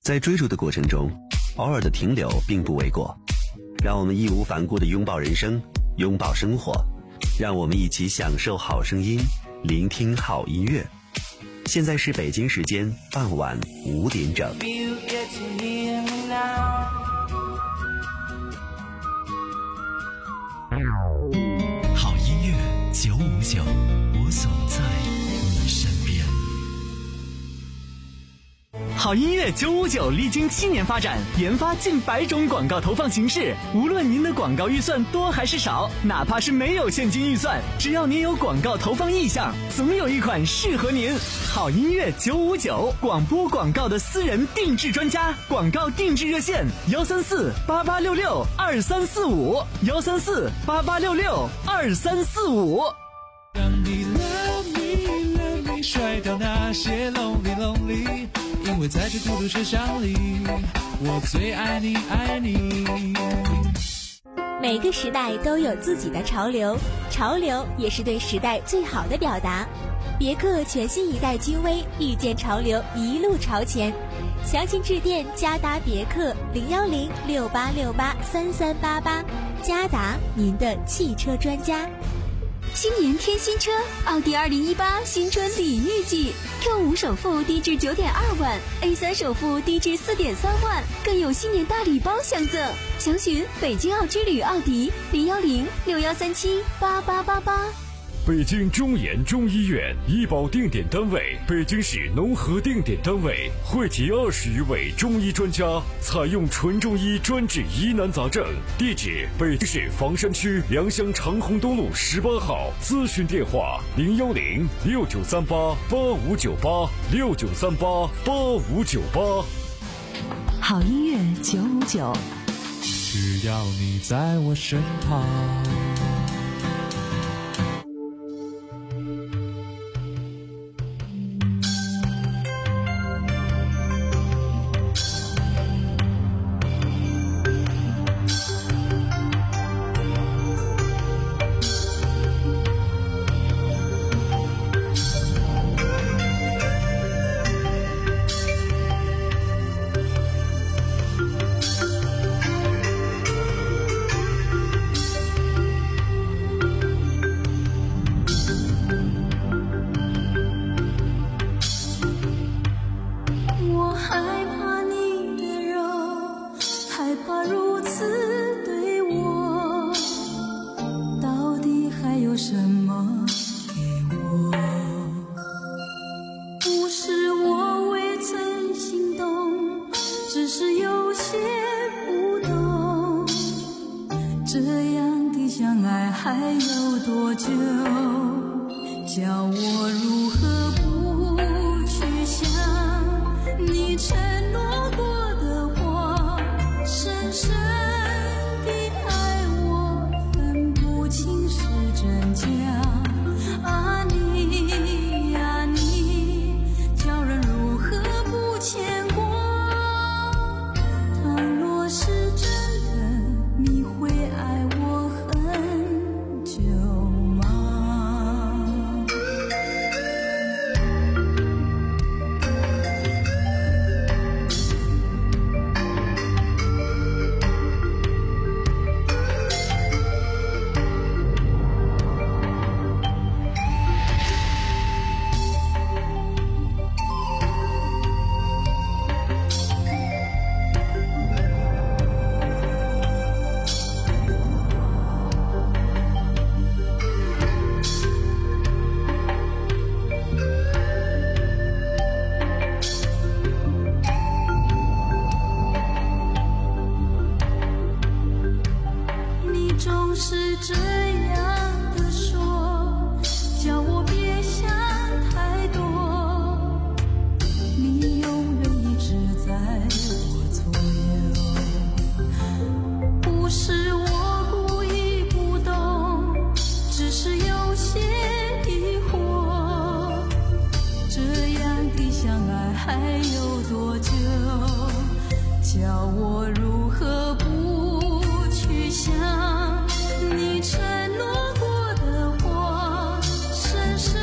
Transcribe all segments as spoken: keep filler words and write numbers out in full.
在追逐的过程中，偶尔的停留并不为过。让我们义无反顾地拥抱人生，拥抱生活，让我们一起享受好声音，聆听好音乐。现在是北京时间傍晚五点整。 好音乐九五九，我总在你身边。 好音乐九五九历经七年发展，研发近百种广告投放形式。无论您的广告预算多还是少，哪怕是没有现金预算，只要您有广告投放意向，总有一款适合您。好音乐九五九，广播广告的私人定制专家，广告定制热线幺三四八八六六二三四五幺三四八八六六二三四五。 让你 love me love me 甩掉那些 lonely lonely，因为在这孤独车厢里，我最爱你爱你。 每个时代都有自己的潮流，潮流也是对时代最好的表达。别克全新一代君威，遇见潮流，一路朝前。详情致电嘉达别克零幺零六八六八三三八八，嘉达您的汽车专家。 新年添新车，奥迪二零一八新春礼遇季 Q 五 首付低至九点二万 ，A 三 首付低至四点三万，更有新年大礼包相赠。详询北京奥之旅奥迪零幺零六幺三七八八八八。 北京中研中医院医保定点单位，北京市农合定点单位，汇集二十余位中医专家，采用纯中医专治疑难杂症。地址：北京市房山区良乡长虹东路十八号。咨询电话：零幺零六九三八八五九八六九三八八五九八。 好音乐九五九， 只要你在我身旁。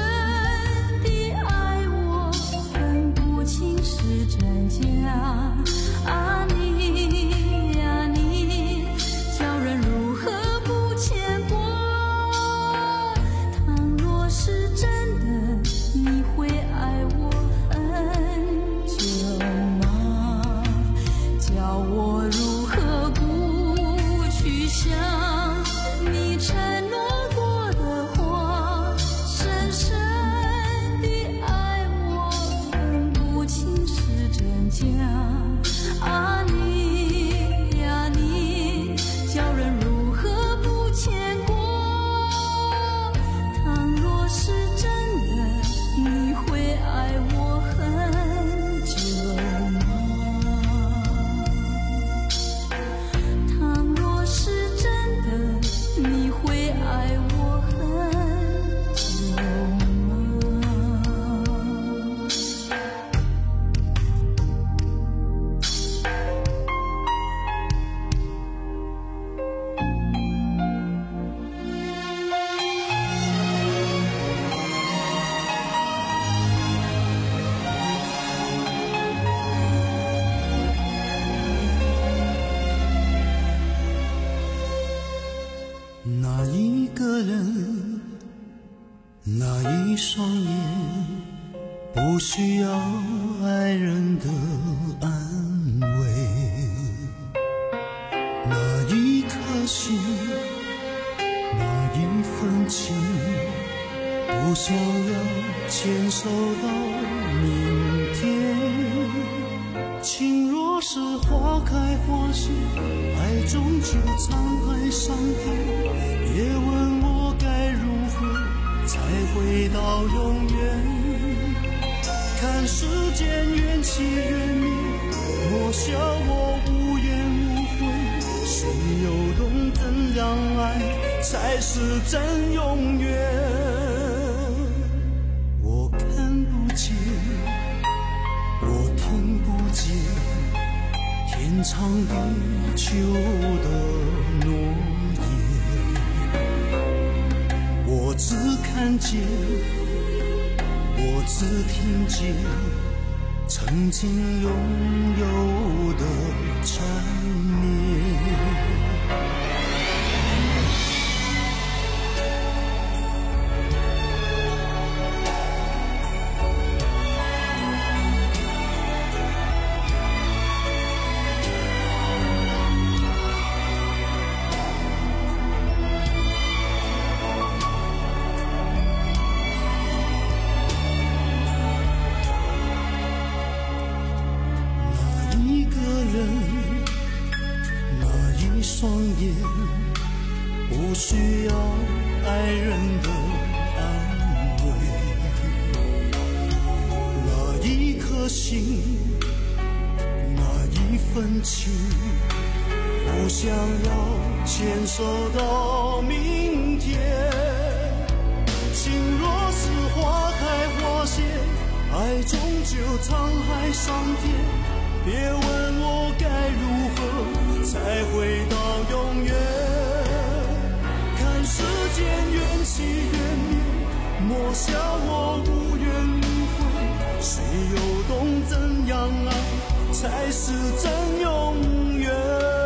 真假。 那一双眼不需要爱人的安慰，那一颗心，那一份情，不想要牵手到明天。情若是花开花谢，爱终究沧海桑田，别问我该如何才回到永远。看世间缘起缘灭，莫笑我无怨无悔，谁又懂怎样爱才是真永远。我看不见，我听不见，天长地久的诺言，我只看见，我只听见曾经拥有的缠绵。双眼不需要爱人的安慰，那一颗心，那一份情，不想要牵手到明天。情若是花开花谢，爱终究沧海桑田，别问我该如何才回到永远。看世间缘起缘灭，莫笑我无怨无悔，谁又懂怎样爱才是真永远。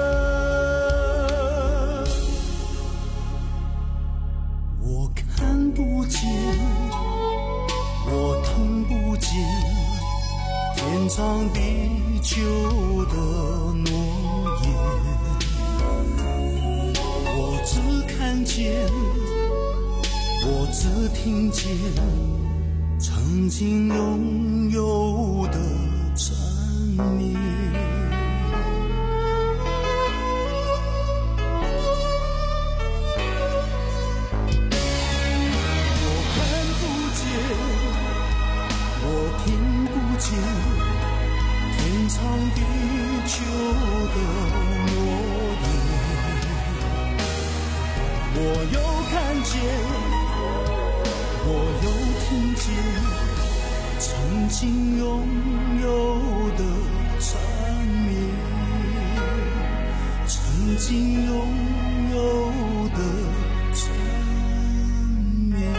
我看不见，我听不见，天长地久的诺言，我只看见，我只听见曾经拥有的缠绵。我看不见，我听不见，天长地久的诺言，我又看见，我又听见曾经拥有的缠绵，曾经拥有的缠绵。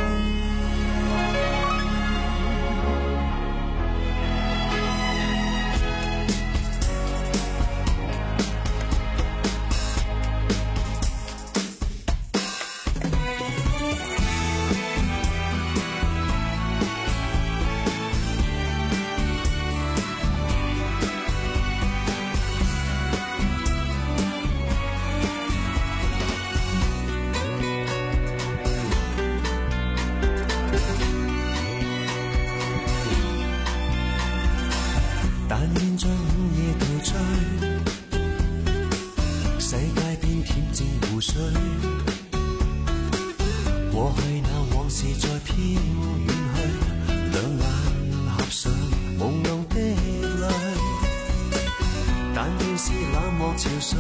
但願將午夜陶醉，世界變恬靜湖水，過去那往事再飄遠去，兩眼合上朦朧的淚，但願是冷漠潮水，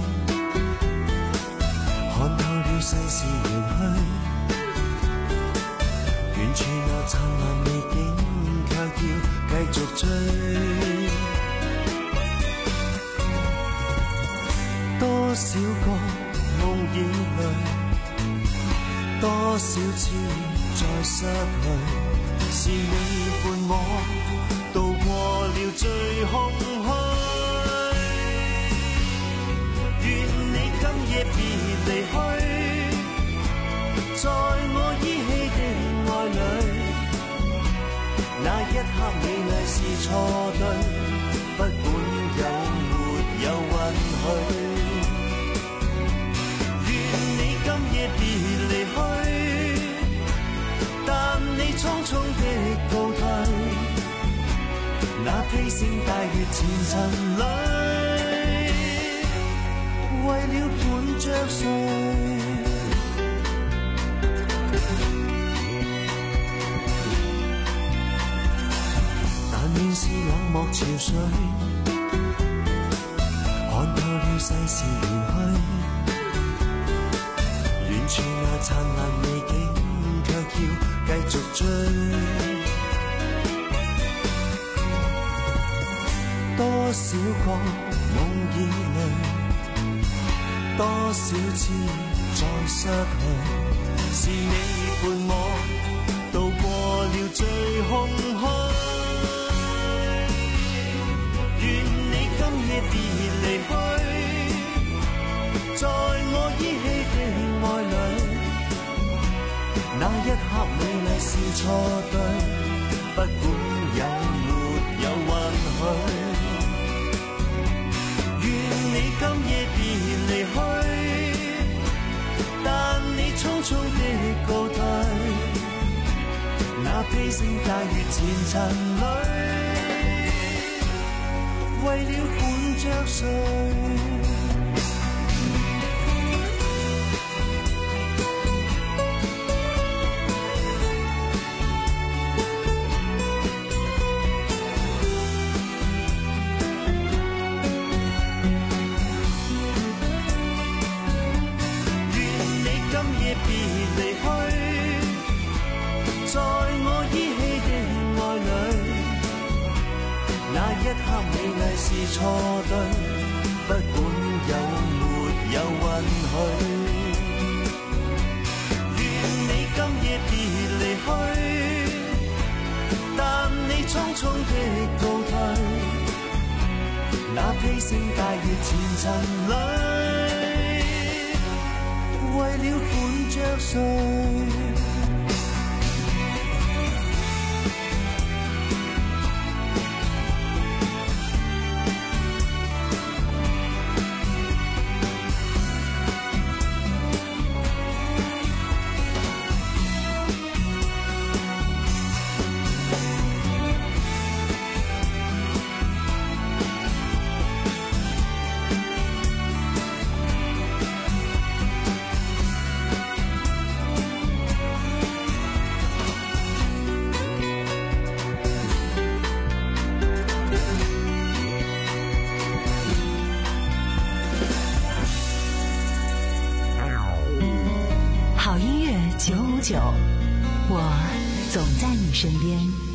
看透了世事緣去，遠處那燦爛美景卻要繼續追。多少個夢以淚，多少次再失去，是你伴我渡過了最空虛。願你今夜別離去，在我依稀的愛侶。 错对，不管有没有允许。愿你今夜别离去，但你匆匆的告退，那披星戴月前尘里，为了伴着谁？但愿是冷漠潮水，看透了世事离去。远处那灿烂美景，却要继续追。多少个梦已累，多少次再失去，是你伴我渡过了最空虚。愿你今夜别离去，在我依稀的爱侣，那一刻美丽是错对，不管有没有允许。愿你今夜别离去，但你匆匆的告退，那披星戴月前尘里，为了伴着谁？别离去，在我依稀的爱侣，那一刻美丽是错对，不管有没有允许。愿你今夜别离去，但你匆匆的告退，那披星戴月前尘里，为了伴着谁？ 九五九，我总在你身边。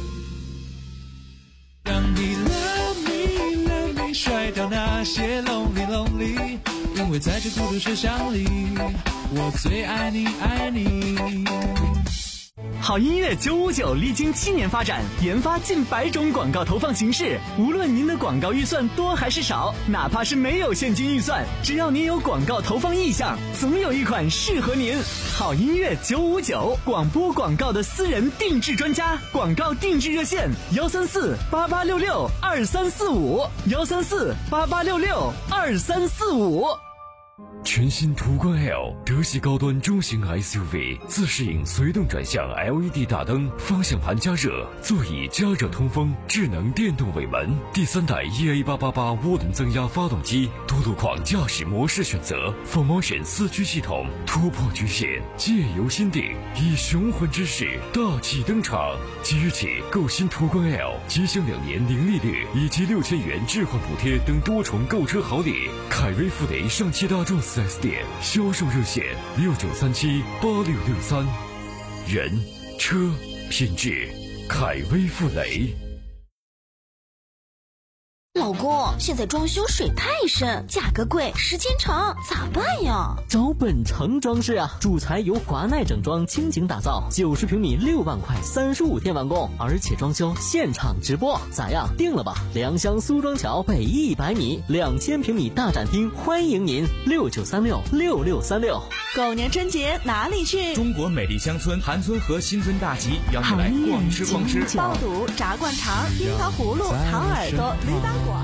让你 love me love me 甩掉那些 lonely lonely， 因为在这孤独世上里，我最爱你爱你。 好音乐九五九历经七年发展，研发近百种广告投放形式。无论您的广告预算多还是少，哪怕是没有现金预算，只要您有广告投放意向，总有一款适合您。好音乐九五九，广播广告的私人定制专家，广告定制热线：幺三四八八六六二三四五，幺三四八八六六二三四五。 全新途观 L 德系高端中型 S U V， 自适应随动转向 L E D 大灯，方向盘加热，座椅加热通风，智能电动尾门，第三代 E A 八八八 涡轮增压发动机，多路况驾驶模式选择 Full Motion 四驱系统，突破局限，借由心定，以雄浑之势大气登场。即日起购新途观 L， 即享两年零利率以及六千元置换补贴等多重购车好礼。凯威富雷上汽大众四 S 店销售热线六九三七八六六三，人车品质，凯威富雷。 老公，现在装修水太深，价格贵，时间长，咋办呀？ 找本城装饰啊，主材由华奈整装倾情打造，九十平米六万块，三十五天完工，而且装修现场直播，咋样？定了吧？良乡苏庄桥北一百米，两千平米大展厅，欢迎您六九三六六六三六。 狗年春节哪里去？ 中国美丽乡村韩村和新村大集邀你来逛吃逛吃， 爆肚、炸灌肠、樱桃葫芦、糖耳朵、驴打滚。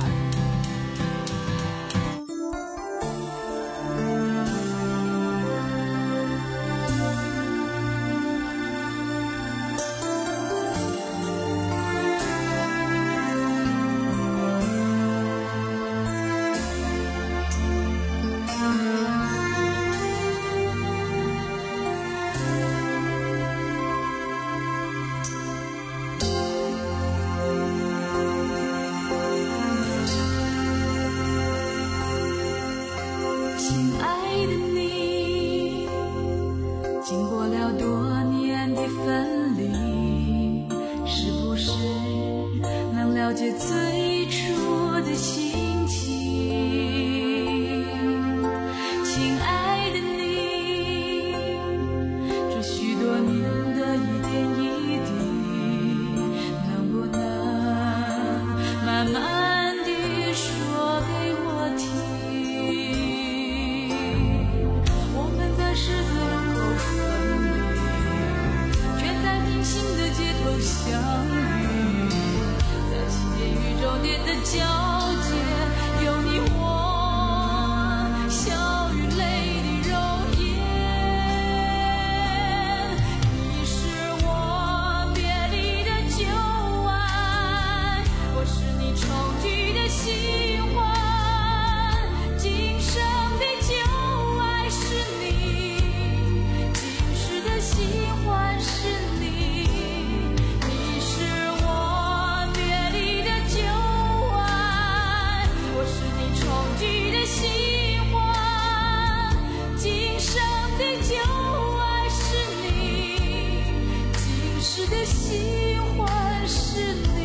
最初的心情，亲爱的你，这许多年的一点一滴，能不能慢慢地说给我听？我们在十字路口分离，却在平行的街头相遇。宇宙间的交界，有你我笑与泪的容颜。你是我别离的旧爱，我是你重聚的喜欢。今生的旧爱是你，今世的喜欢是你。喜欢今生的旧爱是你，今世的喜欢是你。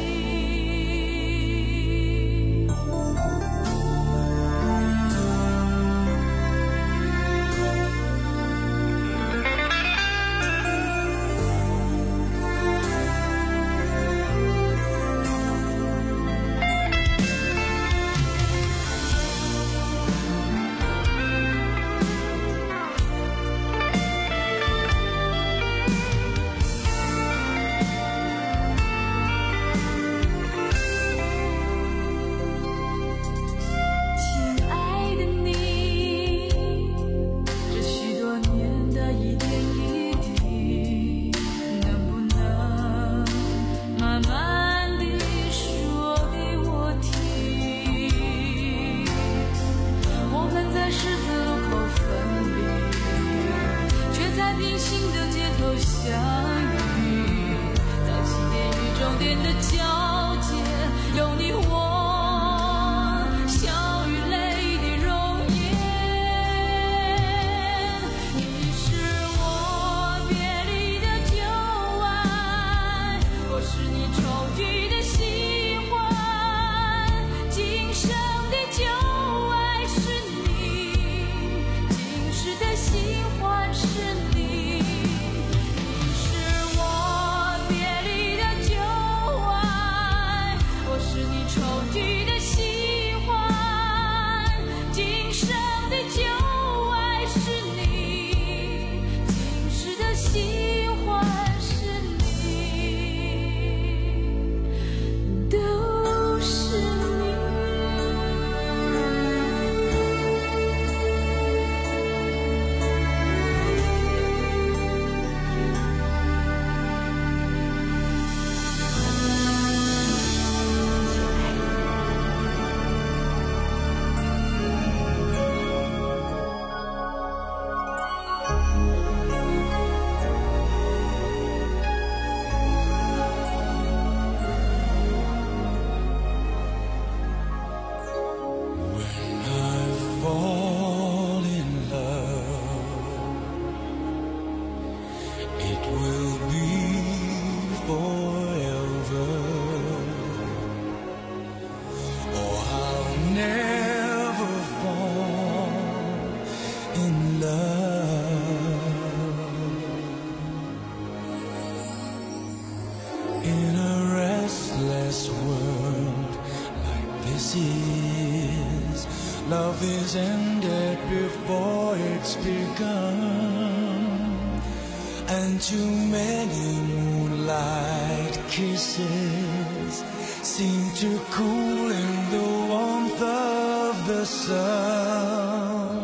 this is. Love is ended before it's begun, and too many moonlight kisses seem to cool in the warmth of the sun.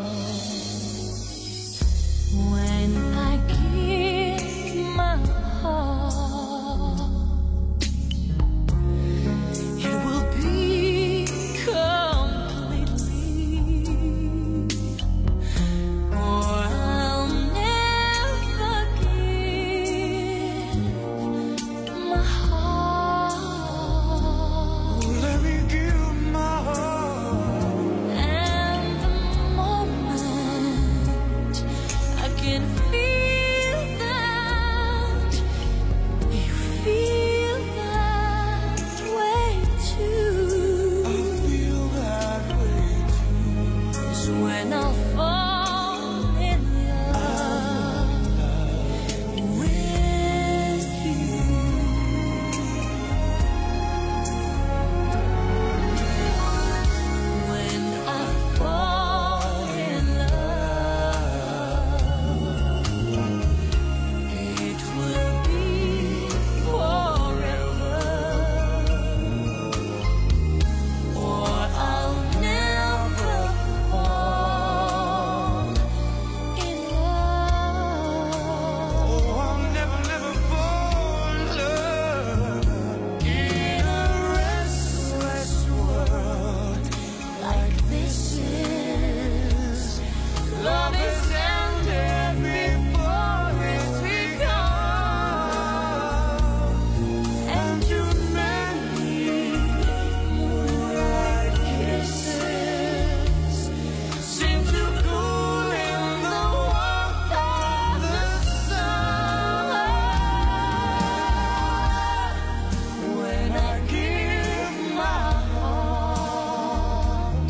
When I give my heart, it will be completely, or I'll never give my heart. Let me give my heart. And the moment I can feel that you feel that way too, I feel that way too. is when I'll fall in love with you. When I fall in love, it will be forever, or I'll never fall in love. Oh, I'll never, never fall in love in a restless world Like this is love is ended before it's begun, and too many moonlight kisses seem to cool in the warmth of the sun. When I give my heart,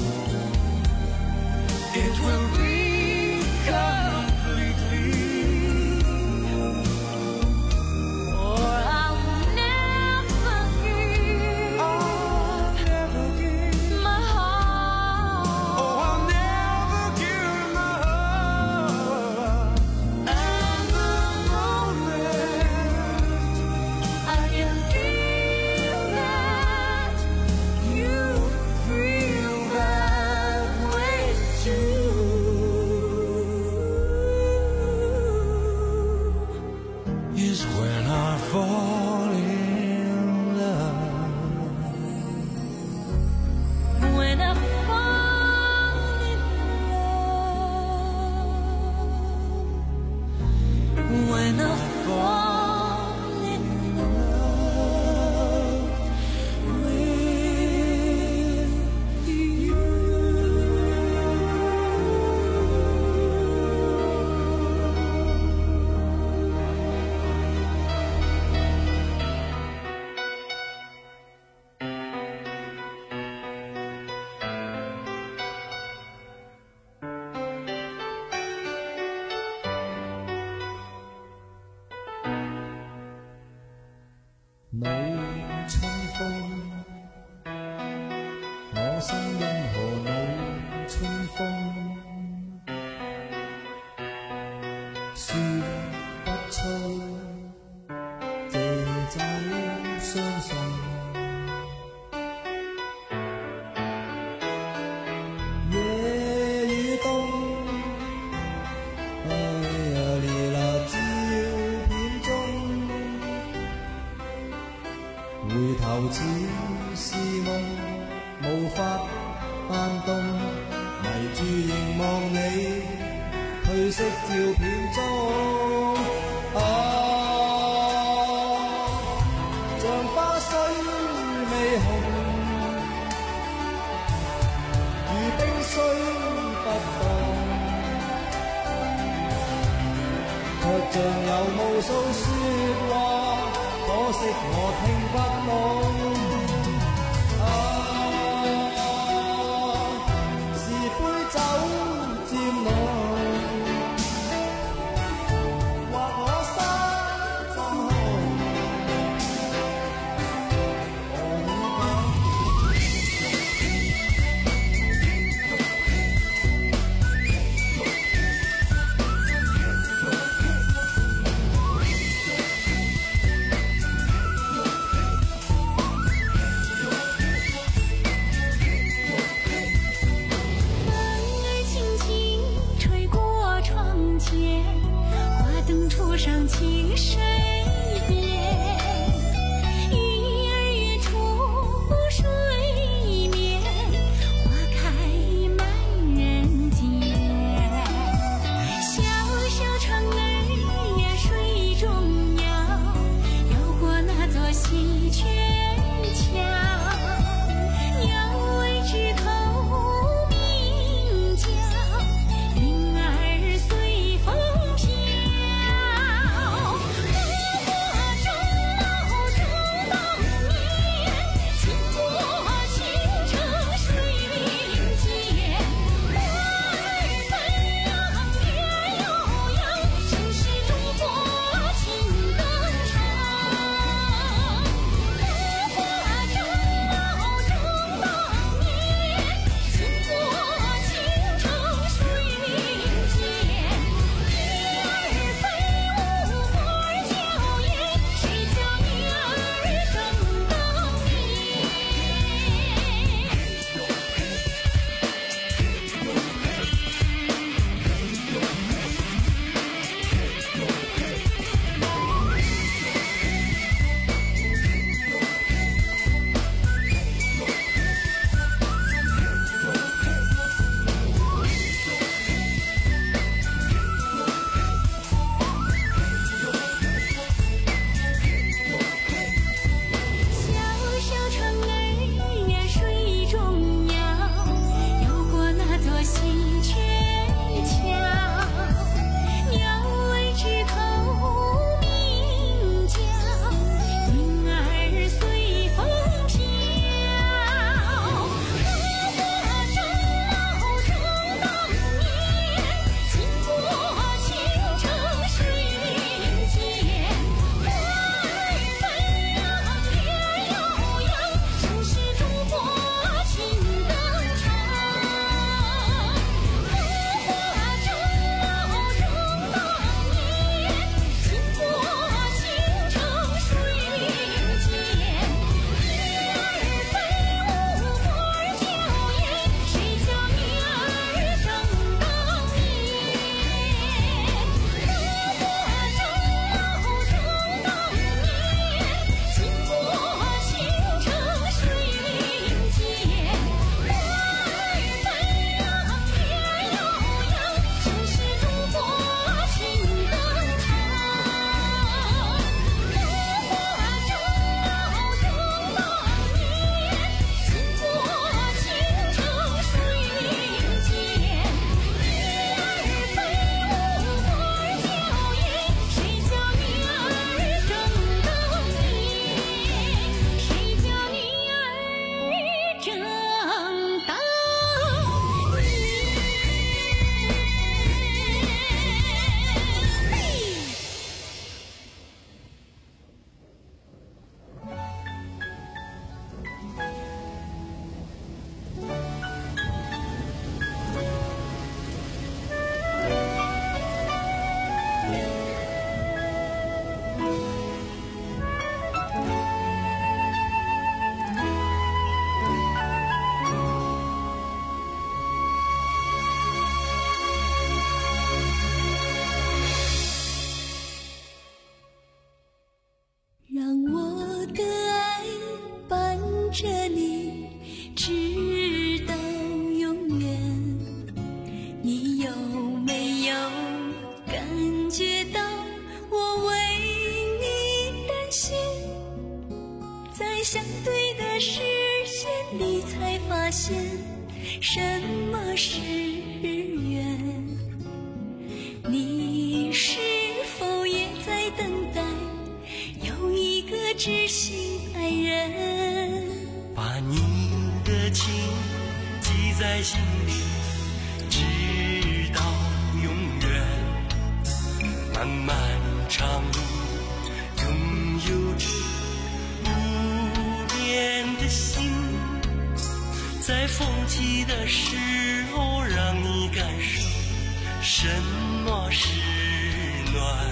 it will be completely, or I'll never give I'll never give, my heart. oh, I'll never give my heart. And the moment I can feel that you feel that way too, Is when I fall in love. when I fall in love, when I fall in love with you. 你春風，我心因何你春風？說不出，借酒相送。夜與冬，哎呀烈辣照片中。回頭似是夢，無法扮動，迷住凝望你褪色照片中。啊，像花雖未紅，如冰雖不凍，卻像有無數說話。可惜我聽不懂。啊，是杯酒漸濃，或我心中紅。 相对的视线里才发现什么是缘。你是否也在等待有一个知心爱人？ 把你的情记在心里，直到永远。漫漫长路拥有着无边的心，在风起的时候让你感受什么是暖。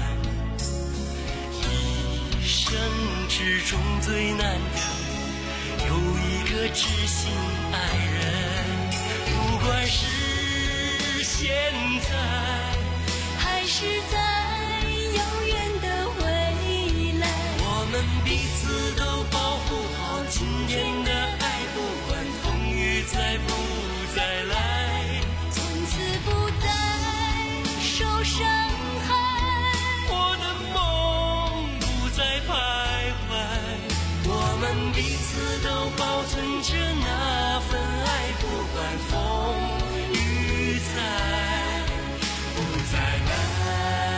一生之中最难得有一个知心爱人，不管是现在还是在遥远的未来， 我们彼此都保护好今天的爱，不管风雨再不再来， 从此不再受伤害， 我的梦不再徘徊，我们彼此都保存着那份爱，不管风雨再不再来。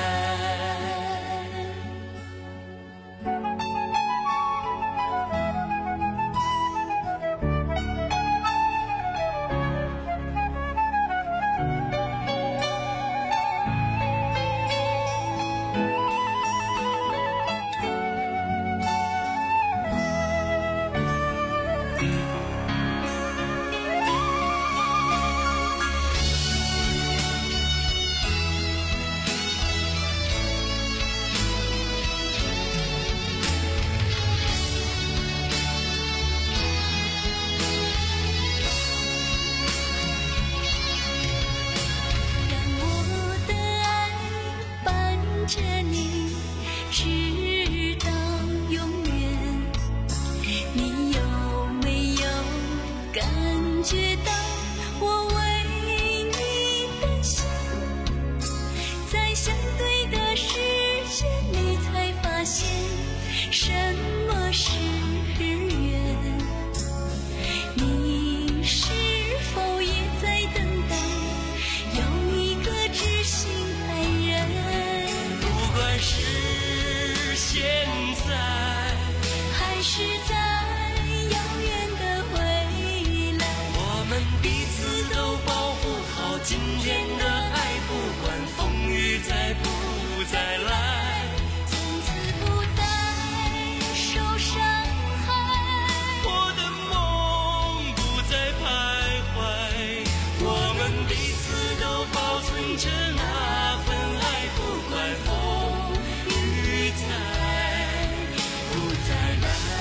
今天的爱，不管风雨再不再来， 从此不再受伤害， 我的梦不再徘徊，我们彼此都保存着那份爱，不管风雨再不再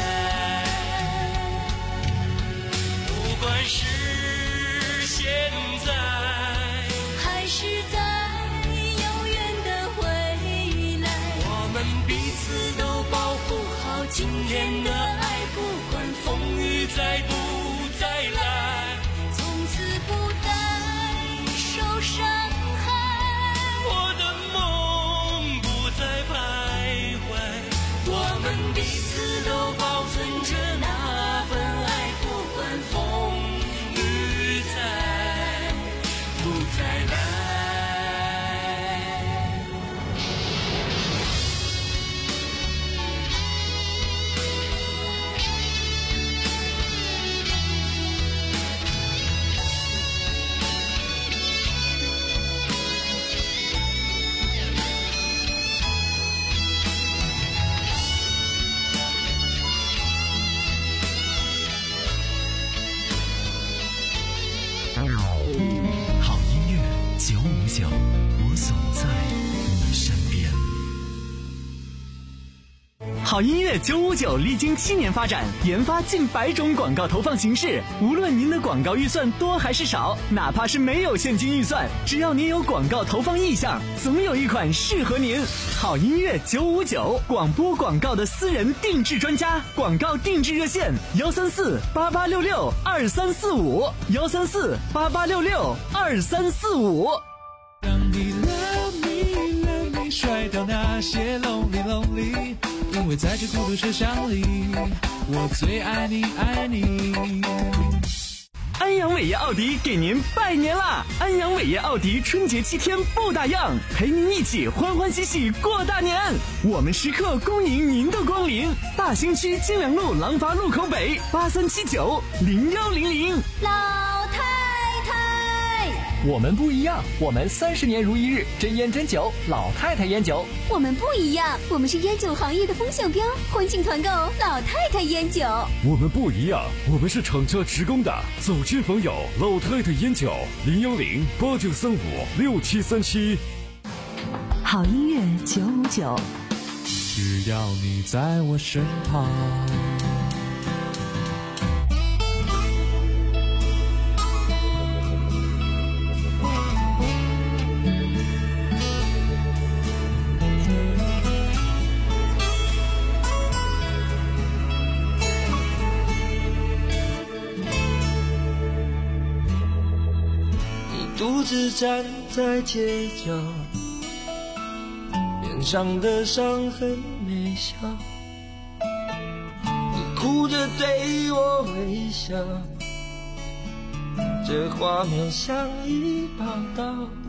来，不管是现在还是在遥远的未来， 我们彼此都保护好今天的爱，不管风雨再不再来， 从此不再受伤害， 我的梦不再徘徊，我们彼此都保存着那份爱，不管风雨再不再来。 好音乐九五九，我总在你身边。 好音乐九五九历经七年发展，研发近百种广告投放形式。无论您的广告预算多还是少，哪怕是没有现金预算，只要您有广告投放意向，总有一款适合您。好音乐九五九，广播广告的私人定制专家，广告定制热线：幺三四八八六六二三四五，幺三四八八六六二三四五。 让你 love me love me 甩掉那些 lonely lonely，因为在这孤独车厢里， 我最爱你爱你。 安阳伟业奥迪给您拜年啦！安阳伟业奥迪春节七天不打烊，陪您一起欢欢喜喜过大年。我们时刻恭迎您的光临，大兴区金良路廊坊路口北八三七九零幺零零。 老太太， 我们不一样，我们三十年如一日，真烟真酒，老太太烟酒。 我们不一样，我们是烟酒行业的风向标，欢庆团购老太太烟酒。 我们不一样，我们是厂家职工的，走亲访友，老太太烟酒，零幺零八九三五六七三七。 好音乐九五九， 只要你在我身旁。 独自站在街角，脸上的伤痕没消，你哭着对我微笑，这画面像一把刀。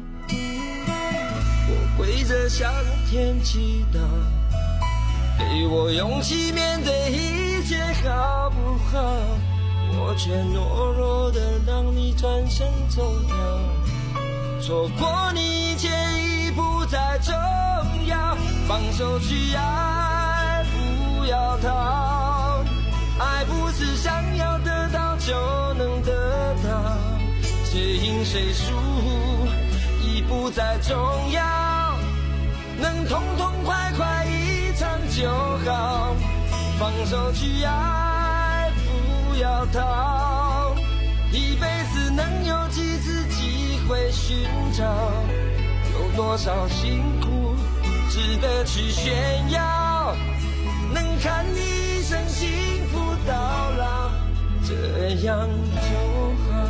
我跪着向天祈祷，给我勇气面对一切好不好？我却懦弱的让你转身走掉，错过你一切已不再重要，放手去爱，不要逃。爱不是想要得到就能得到，谁赢谁输已不再重要，能痛痛快快一场就好，放手去爱，不要逃。一辈子能有几次机会寻找，有多少辛苦值得去炫耀，能看你一生幸福到老，这样就好。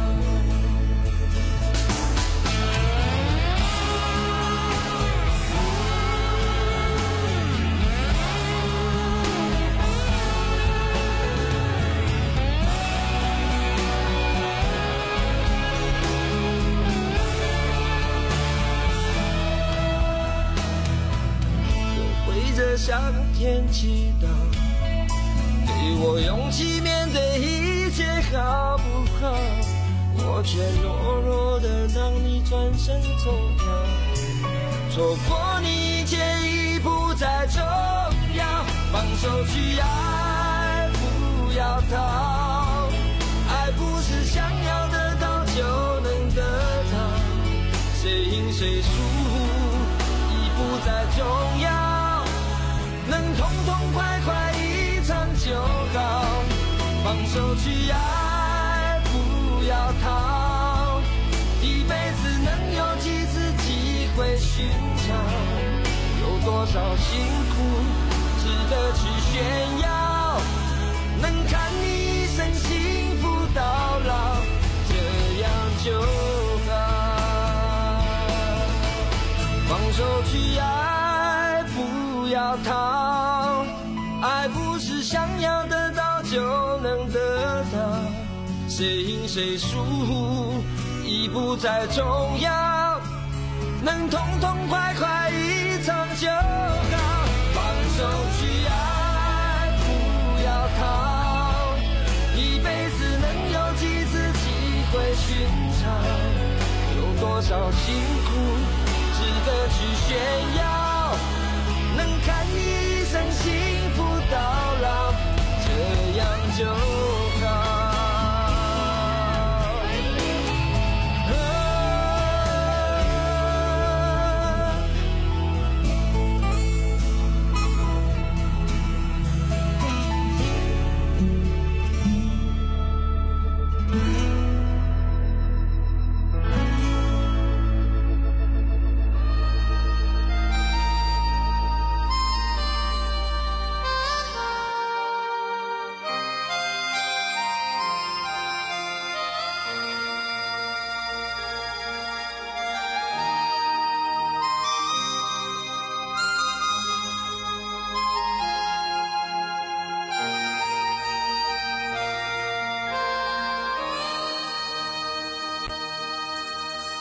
向天祈祷，给我勇气面对一切好不好？我却懦弱的让你转身走掉，错过你一切已不再重要，放手去爱，不要逃。爱不是想要得到就能得到，谁赢谁输已不再重要，能痛痛快快一场就好，放手去爱，不要逃。一辈子能有几次机会寻找，有多少辛苦值得去炫耀，能看你一生幸福到老，这样就好。放手去爱，不要逃。爱不是想要得到就能得到，谁赢谁输已不再重要，能痛痛快快一场就好，放手去爱，不要逃。一辈子能有几次机会寻找，有多少辛苦值得去炫耀，能看你一生幸福到老，这样就好。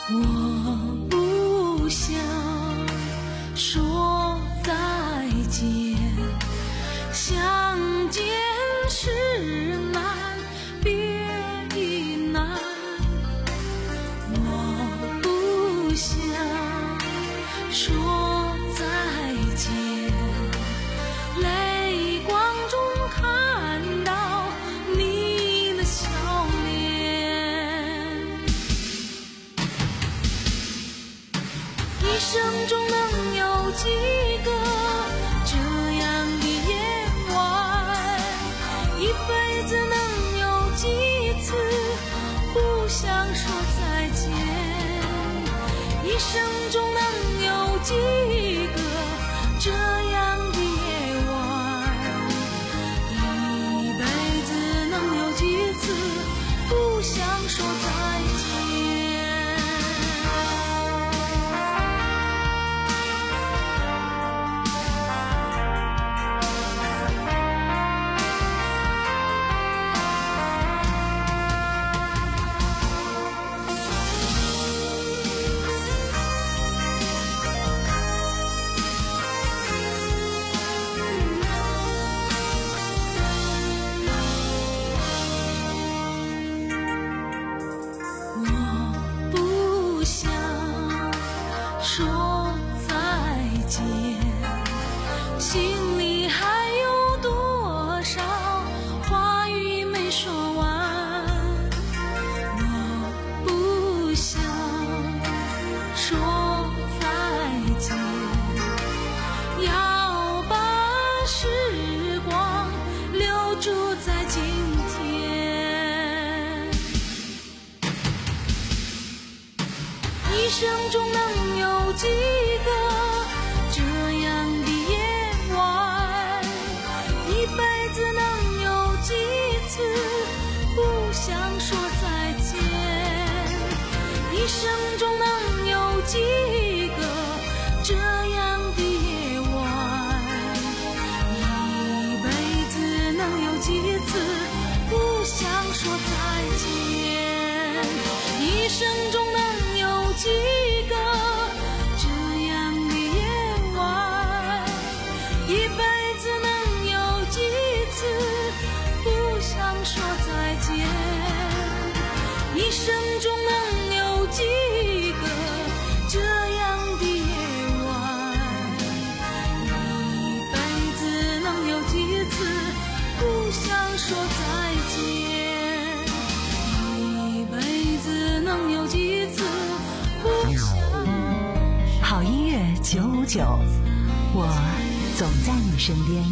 我不想说再见，相见时难别亦难，我不想说再见，泪光中看到你的笑脸，一生中能有几个这样的夜晚，一辈子能有几次不想说再见，一生中能有几个这样的夜晚，一辈子能有几次不想说再见。说再见，心里还有多少话语没说完，我不想说再见，要把时光留住在今天，一生中能有几个这样的夜晚，一辈子能有几次不想说再见，一生中能有几个这样的夜晚，一辈子能有几次不想说再见，一生中能有几个这样的夜晚，一辈子能有几次不想说再见，一生中能有几个这样的夜晚，一辈子能有几次不想说再见，一辈子能有几次不想。 好音乐九五九，我总在你身边。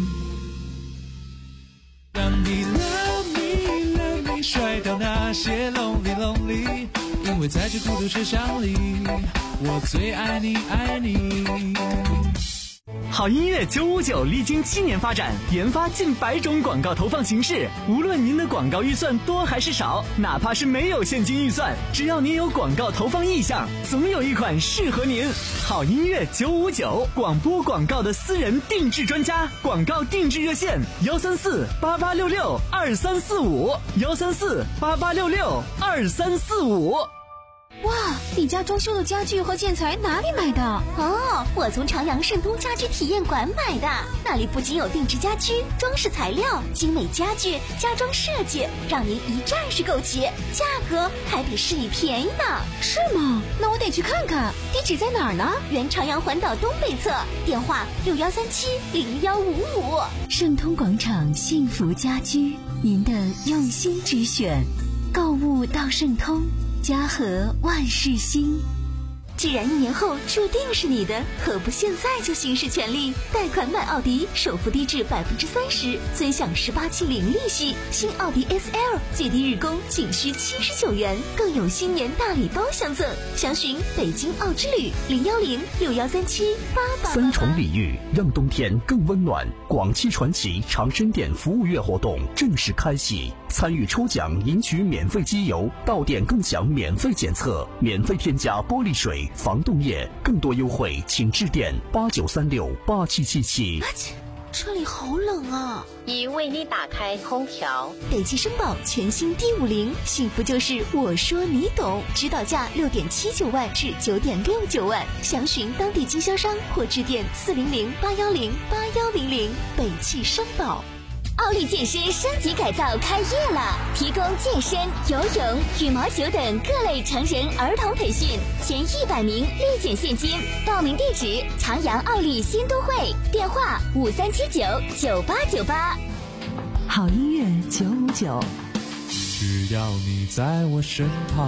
让你 love me love me 甩掉那些 lonely lonely， 因为在这孤独车厢里，我最爱你爱你。 好音乐九五九历经七年发展，研发近百种广告投放形式。无论您的广告预算多还是少，哪怕是没有现金预算，只要您有广告投放意向，总有一款适合您。好音乐九五九，广播广告的私人定制专家，广告定制热线：幺三四八八六六二三四五，幺三四八八六六二三四五。 哇，你家装修的家具和建材哪里买的？ 哦，我从朝阳盛都家居体验馆买的，那里不仅有定制家居、装饰材料、精美家具、家装设计，让您一站式购齐，价格还比市里便宜呢。 是吗？那我得去看看。地址在哪儿呢？ 原朝阳环岛东北侧，电话六幺三七零幺五五。 盛通广场幸福家居，您的用心之选，购物到盛通。家和万事兴。 既然一年后注定是你的，何不现在就行使权利？贷款买奥迪，首付低至百分之三十，尊享十八期零利息。新奥迪 S L 最低日供仅需七十九元，更有新年大礼包相赠。详询北京奥之旅零幺零六幺三七八八。 三重礼遇，让冬天更温暖。广汽传祺长生店服务月活动正式开启，参与抽奖赢取免费机油，到店更享免费检测，免费添加玻璃水、防冻液，更多优惠请致电八九三六八七七七。 这里好冷啊！ 已为你打开空调。 北汽绅宝全新 D 五零，幸福就是我说你懂，指导价六点七九万至九点六九万，详询当地经销商或致电四零零八幺零八幺零零。北汽绅宝。 奥利健身升级改造开业了，提供健身、游泳、羽毛球等各类成人儿童培训，前一百名立减现金。报名地址：长阳奥利新都会，电话五三七九九八九八。 好音乐九五九， 只要你在我身旁。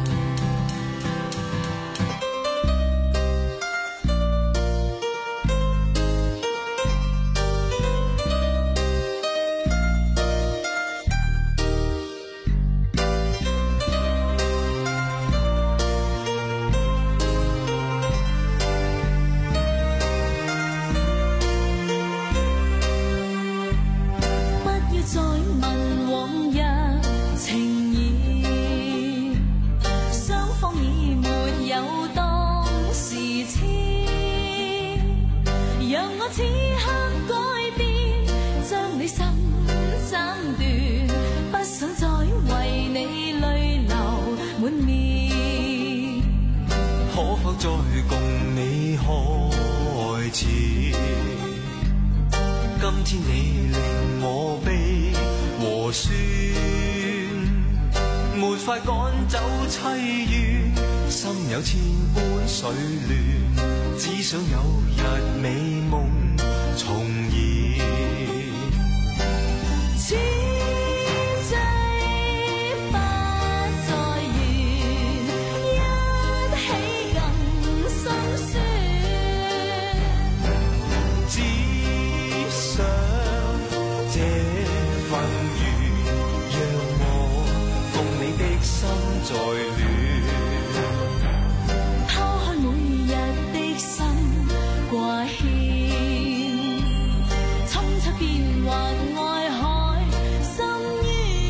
再共你開始，今天你令我悲和酸，沒法趕走凄怨，心有千般水亂，只想有日美夢重現。再戀，拋開每日的心掛牽，衝出變幻愛海深淵，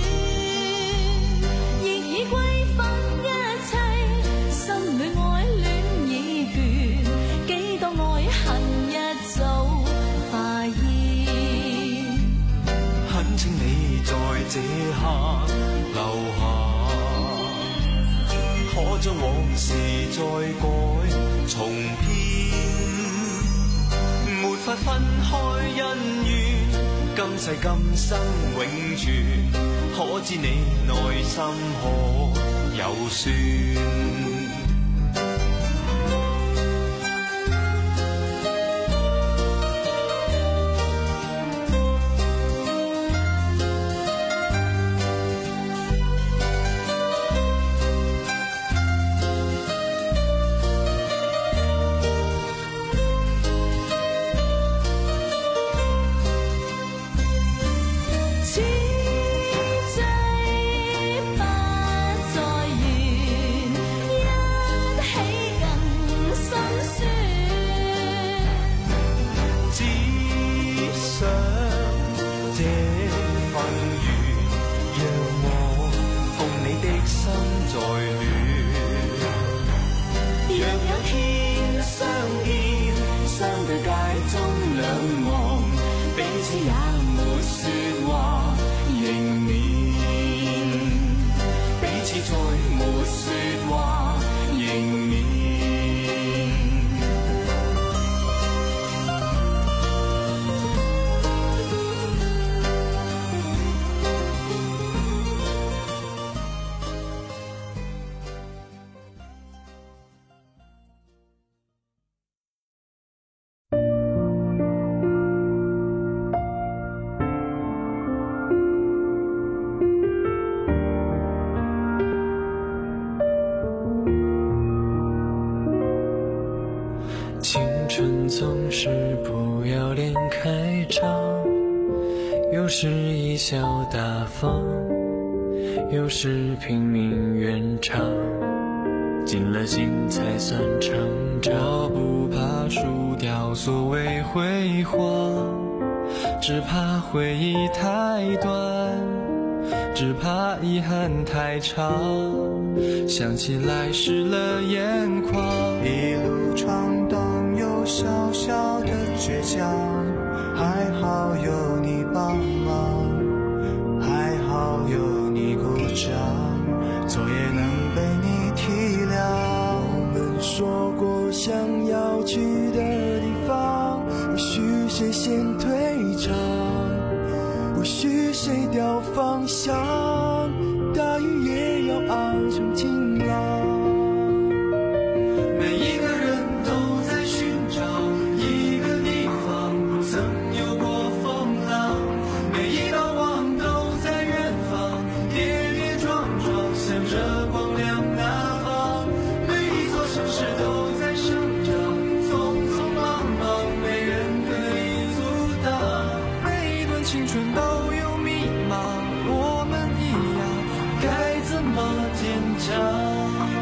亦已歸分一切，心裏愛戀已倦，幾多愛恨一早化煙，懇請你在這刻留下。可將往事再改重編，沒法分開恩怨，今世今生永存，可知你內心可有算？总是不要脸开张，有时贻笑大方，有时拼命圆场，尽了心才算成长。我不怕输掉所谓辉煌，只怕回忆太短，只怕遗憾太长，想起来湿了眼眶。 一路闯荡有小小的倔强， 还好有你帮忙，还好有你鼓掌，作业能被你体谅。我们说过想要去的地方，或许谁先退场，或许谁掉方向，大雨也要熬成晴朗。每一个人都在寻找一个地方，不曾有过风浪，每一道光都在远方，跌跌撞撞向着光亮那方。每一座城市都在生长，匆匆忙忙没人可以阻挡。每一段青春都有迷茫，我们一样该怎么坚强。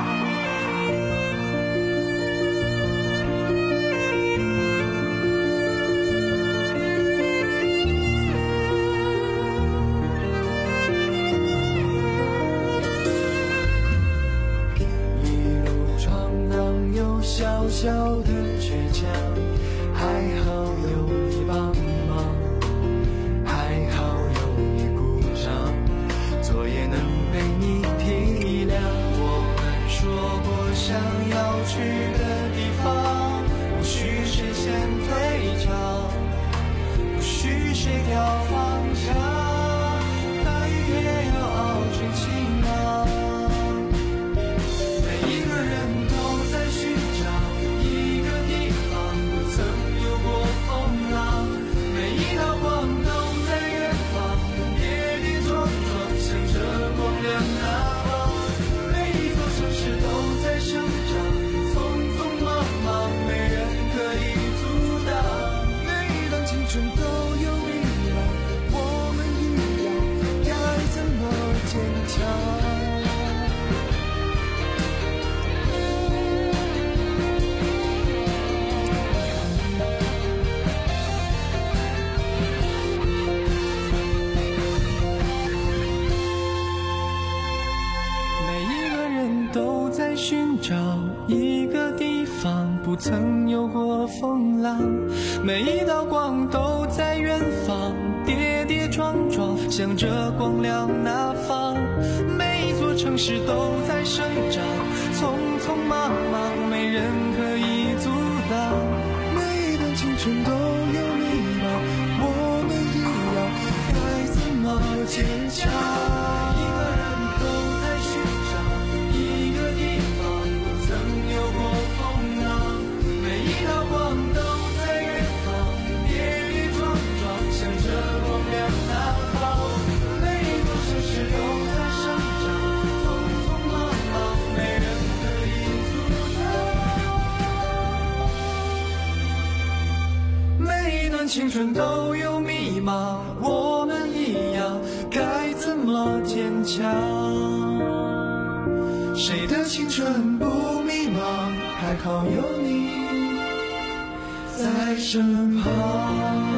小小的倔强，还好有你帮忙，还好有你鼓掌，作业能被你体谅。我们说过想要去的地方，不许谁先退场，不许谁掉方向，大雨也要熬成晴朗。每一个人都在寻找一个地方，不曾有过风浪，每一道光都在远方，跌跌撞撞向着光亮那方。每一座城市都在生长，匆匆忙忙没人可以阻挡。每一段青春都有迷茫，我们一样该怎么坚强。都在寻找一个地方，不曾有过风浪，每一道光都在远方，跌跌撞撞向着光亮那方。每一座城市都在生长，匆匆忙忙没人可以阻挡。每一段青春都有迷茫，我们一样该怎么坚强。青春都有迷茫，我们一样该怎么坚强？谁的青春不迷茫？还好有你在身旁。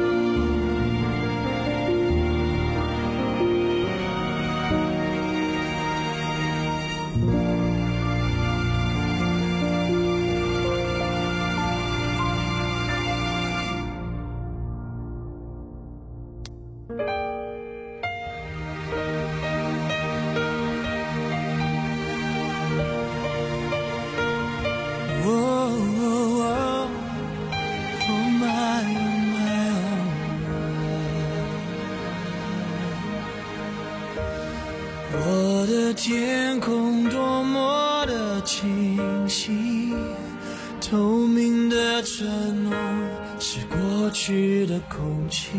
我的天空多么的清晰，透明的承诺是过去的空气，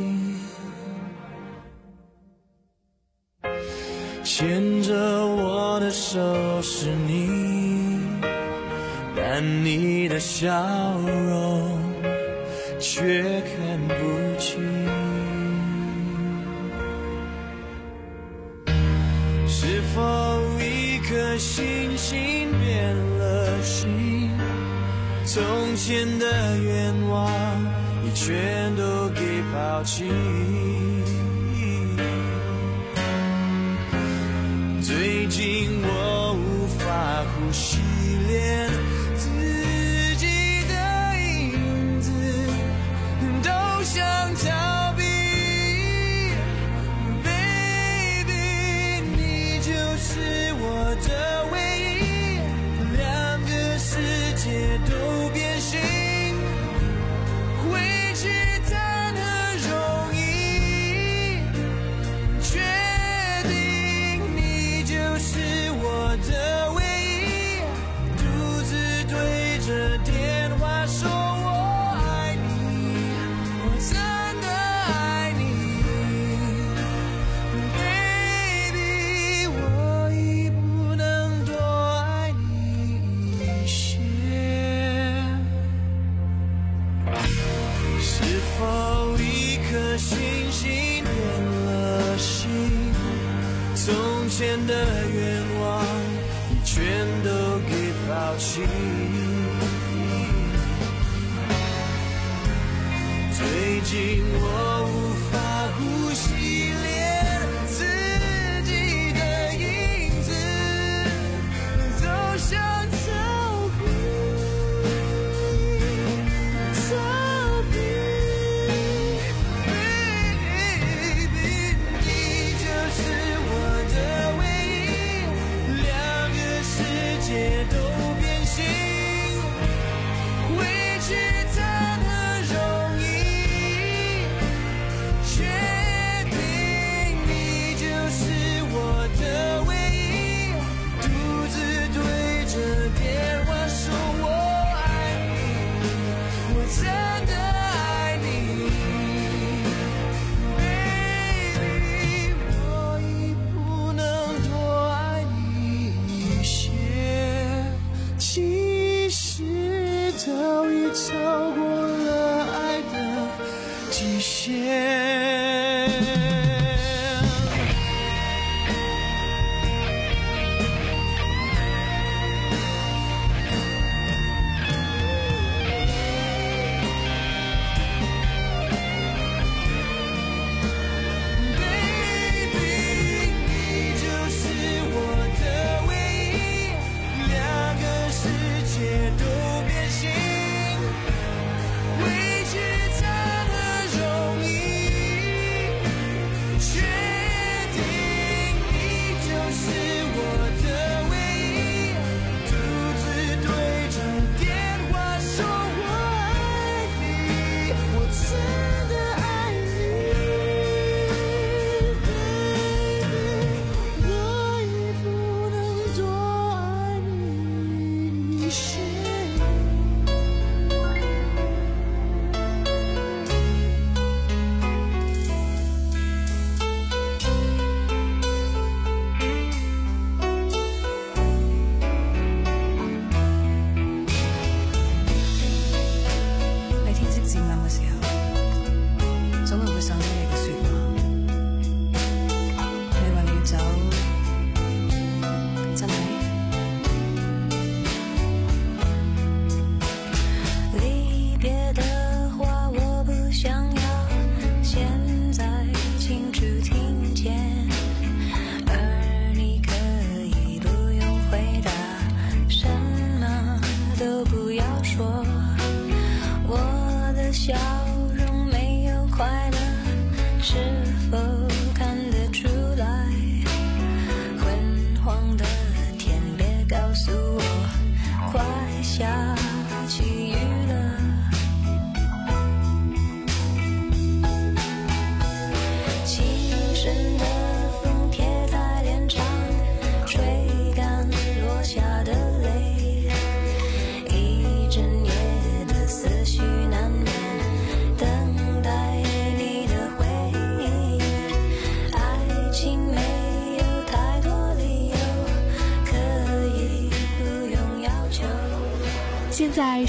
牵着我的手是你，但你的笑容却看不清。是否一颗星星变了心？从前的愿望已全都给抛弃。最近我无法呼吸，连自己的影子都前的愿望，你全都给抛弃。最近我无法呼吸，连自己的影子都想逃避，逃避。Baby， 你就是我的唯一，两个世界都变形，回去谈何容易。超过了爱的极限。